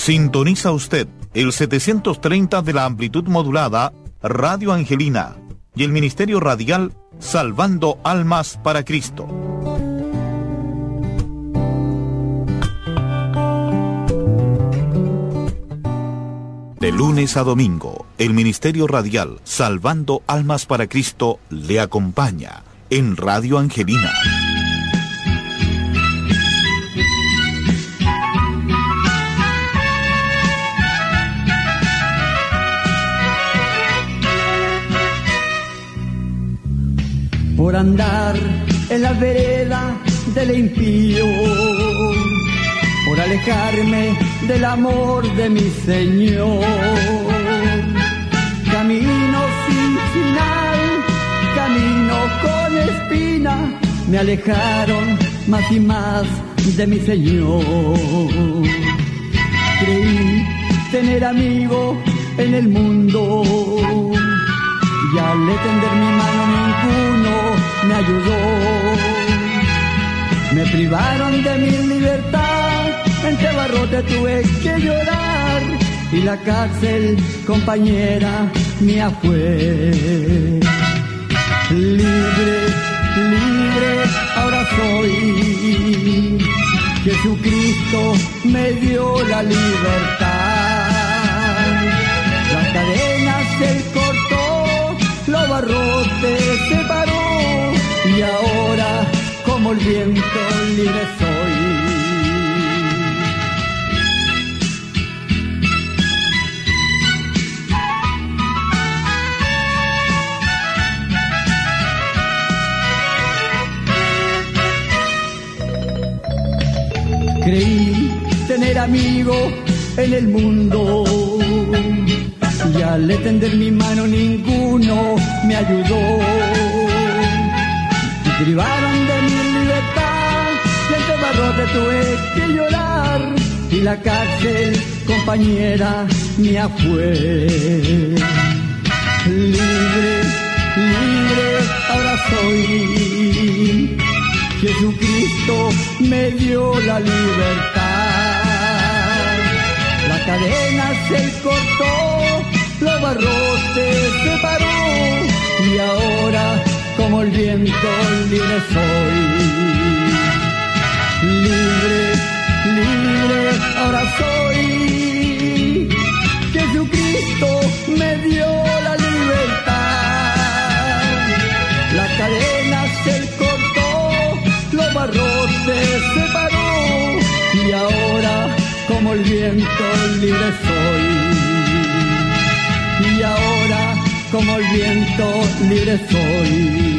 Sintoniza usted el 730 de la amplitud modulada Radio Angelina y el Ministerio Radial Salvando Almas para Cristo. De lunes a domingo, el Ministerio Radial Salvando Almas para Cristo le acompaña en Radio Angelina. Por andar en la vereda del impío, por alejarme del amor de mi Señor. Camino sin final, camino con espina, me alejaron más y más de mi Señor. Creí tener amigo en el mundo, y al extender mi mano ninguno me ayudó. Me privaron de mi libertad, entre barrotes tuve que llorar, y la cárcel, compañera mía, fue. Libre, libre, ahora soy. Jesucristo me dio la libertad. Las cadenas Él cortó, los barrotes separó, y ahora como el viento libre soy. Creí tener amigo en el mundo, y al extender mi mano ninguno me ayudó. Me privaron de mi libertad, y entre barrotes tuve que llorar, y la cárcel, compañera mía, fue. Libre, libre, ahora soy. Jesucristo me dio la libertad. La cadena se cortó, los barrotes separó, y ahora como el viento libre soy. Libre, libre, ahora soy. Jesucristo me dio la libertad. La cadena se cortó, los barrotes separó, y ahora como el viento libre soy. Y ahora como el viento libre soy.